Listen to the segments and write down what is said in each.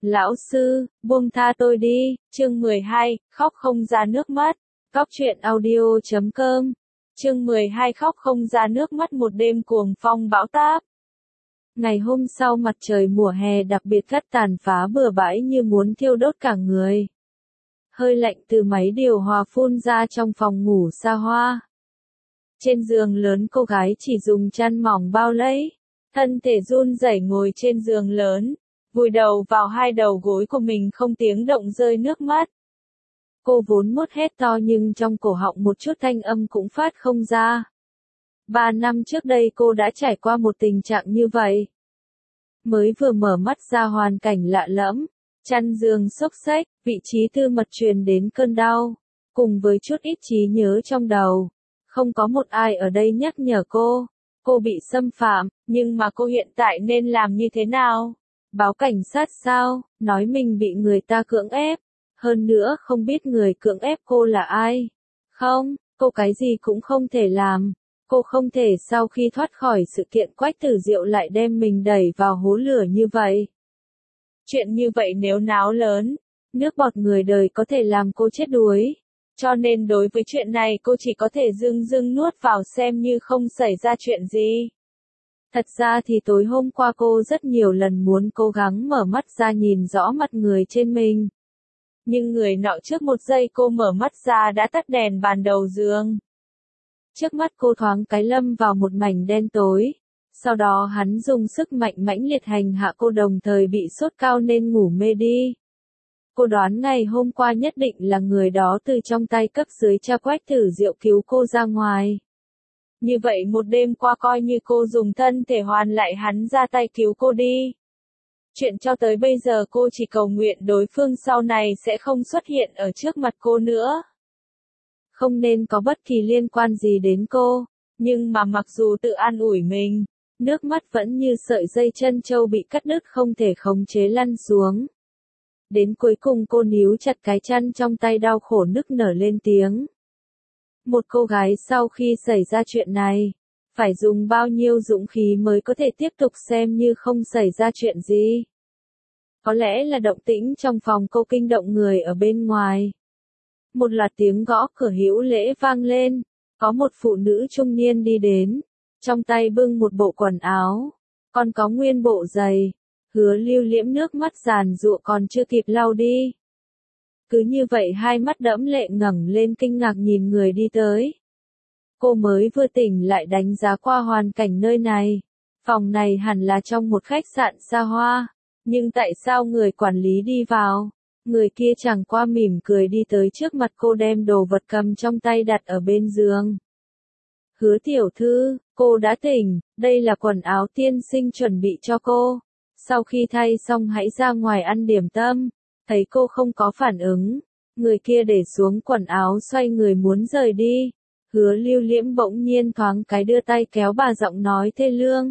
Lão sư, buông tha tôi đi, chương 12, khóc không ra nước mắt. Góc truyện audio.com. Chương 12 khóc không ra nước mắt một đêm cuồng phong bão táp. Ngày hôm sau mặt trời mùa hè đặc biệt gắt tàn phá bừa bãi như muốn thiêu đốt cả người. Hơi lạnh từ máy điều hòa phun ra trong phòng ngủ xa hoa. Trên giường lớn cô gái chỉ dùng chăn mỏng bao lấy, thân thể run rẩy ngồi trên giường lớn, vùi đầu vào hai đầu gối của mình không tiếng động rơi nước mắt. Cô vốn muốn hét to nhưng trong cổ họng một chút thanh âm cũng phát không ra. 3 năm trước đây cô đã trải qua một tình trạng như vậy. Mới vừa mở mắt ra hoàn cảnh lạ lẫm, chăn giường xốc xếch, vị trí tư mật truyền đến cơn đau, cùng với chút ít trí nhớ trong đầu. Không có một ai ở đây nhắc nhở cô bị xâm phạm, nhưng mà cô hiện tại nên làm như thế nào? Báo cảnh sát sao, nói mình bị người ta cưỡng ép, hơn nữa không biết người cưỡng ép cô là ai. Không, cô cái gì cũng không thể làm, cô không thể sau khi thoát khỏi sự kiện Quách Tử Diệu lại đem mình đẩy vào hố lửa như vậy. Chuyện như vậy nếu náo lớn, nước bọt người đời có thể làm cô chết đuối. Cho nên đối với chuyện này cô chỉ có thể dưng nuốt vào xem như không xảy ra chuyện gì. Thật ra thì tối hôm qua cô rất nhiều lần muốn cố gắng mở mắt ra nhìn rõ mặt người trên mình. Nhưng người nọ trước một giây cô mở mắt ra đã tắt đèn bàn đầu giường. Trước mắt cô thoáng cái lâm vào một mảnh đen tối. Sau đó hắn dùng sức mạnh mãnh liệt hành hạ cô đồng thời bị sốt cao nên ngủ mê đi. Cô đoán ngày hôm qua nhất định là người đó từ trong tay cấp dưới cha Quách Tử Diệu cứu cô ra ngoài. Như vậy một đêm qua coi như cô dùng thân thể hoàn lại hắn ra tay cứu cô đi. Chuyện cho tới bây giờ cô chỉ cầu nguyện đối phương sau này sẽ không xuất hiện ở trước mặt cô nữa. Không nên có bất kỳ liên quan gì đến cô, nhưng mà mặc dù tự an ủi mình, nước mắt vẫn như sợi dây chân trâu bị cắt đứt không thể khống chế lăn xuống. Đến cuối cùng cô níu chặt cái chăn trong tay đau khổ nức nở lên tiếng. Một cô gái sau khi xảy ra chuyện này, phải dùng bao nhiêu dũng khí mới có thể tiếp tục xem như không xảy ra chuyện gì. Có lẽ là động tĩnh trong phòng cô kinh động người ở bên ngoài. Một loạt tiếng gõ cửa hữu lễ vang lên, có một phụ nữ trung niên đi đến, trong tay bưng một bộ quần áo, còn có nguyên bộ giày. Hứa Lưu liễm nước mắt giàn giụa còn chưa kịp lau đi. Cứ như vậy hai mắt đẫm lệ ngẩng lên kinh ngạc nhìn người đi tới. Cô mới vừa tỉnh lại đánh giá qua hoàn cảnh nơi này. Phòng này hẳn là trong một khách sạn xa hoa. Nhưng tại sao người quản lý đi vào? Người kia chẳng qua mỉm cười đi tới trước mặt cô đem đồ vật cầm trong tay đặt ở bên giường. Hứa tiểu thư, cô đã tỉnh, đây là quần áo tiên sinh chuẩn bị cho cô. Sau khi thay xong hãy ra ngoài ăn điểm tâm. Thấy cô không có phản ứng, người kia để xuống quần áo xoay người muốn rời đi. Hứa Lưu liễm bỗng nhiên thoáng cái đưa tay kéo bà giọng nói thê lương.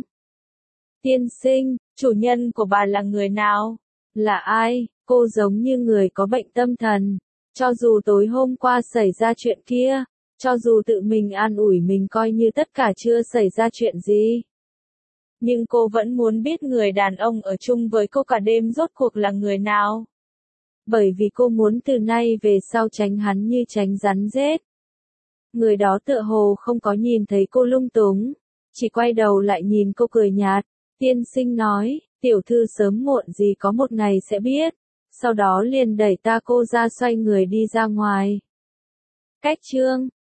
Tiên sinh, chủ nhân của bà là người nào? Là ai? Cô giống như người có bệnh tâm thần. Cho dù tối hôm qua xảy ra chuyện kia, cho dù tự mình an ủi mình coi như tất cả chưa xảy ra chuyện gì. Nhưng cô vẫn muốn biết người đàn ông ở chung với cô cả đêm rốt cuộc là người nào. Bởi vì cô muốn từ nay về sau tránh hắn như tránh rắn rết. Người đó tựa hồ không có nhìn thấy cô lung túng, chỉ quay đầu lại nhìn cô cười nhạt. Tiên sinh nói, tiểu thư sớm muộn gì có một ngày sẽ biết. Sau đó liền đẩy ta cô ra xoay người đi ra ngoài. Cách chương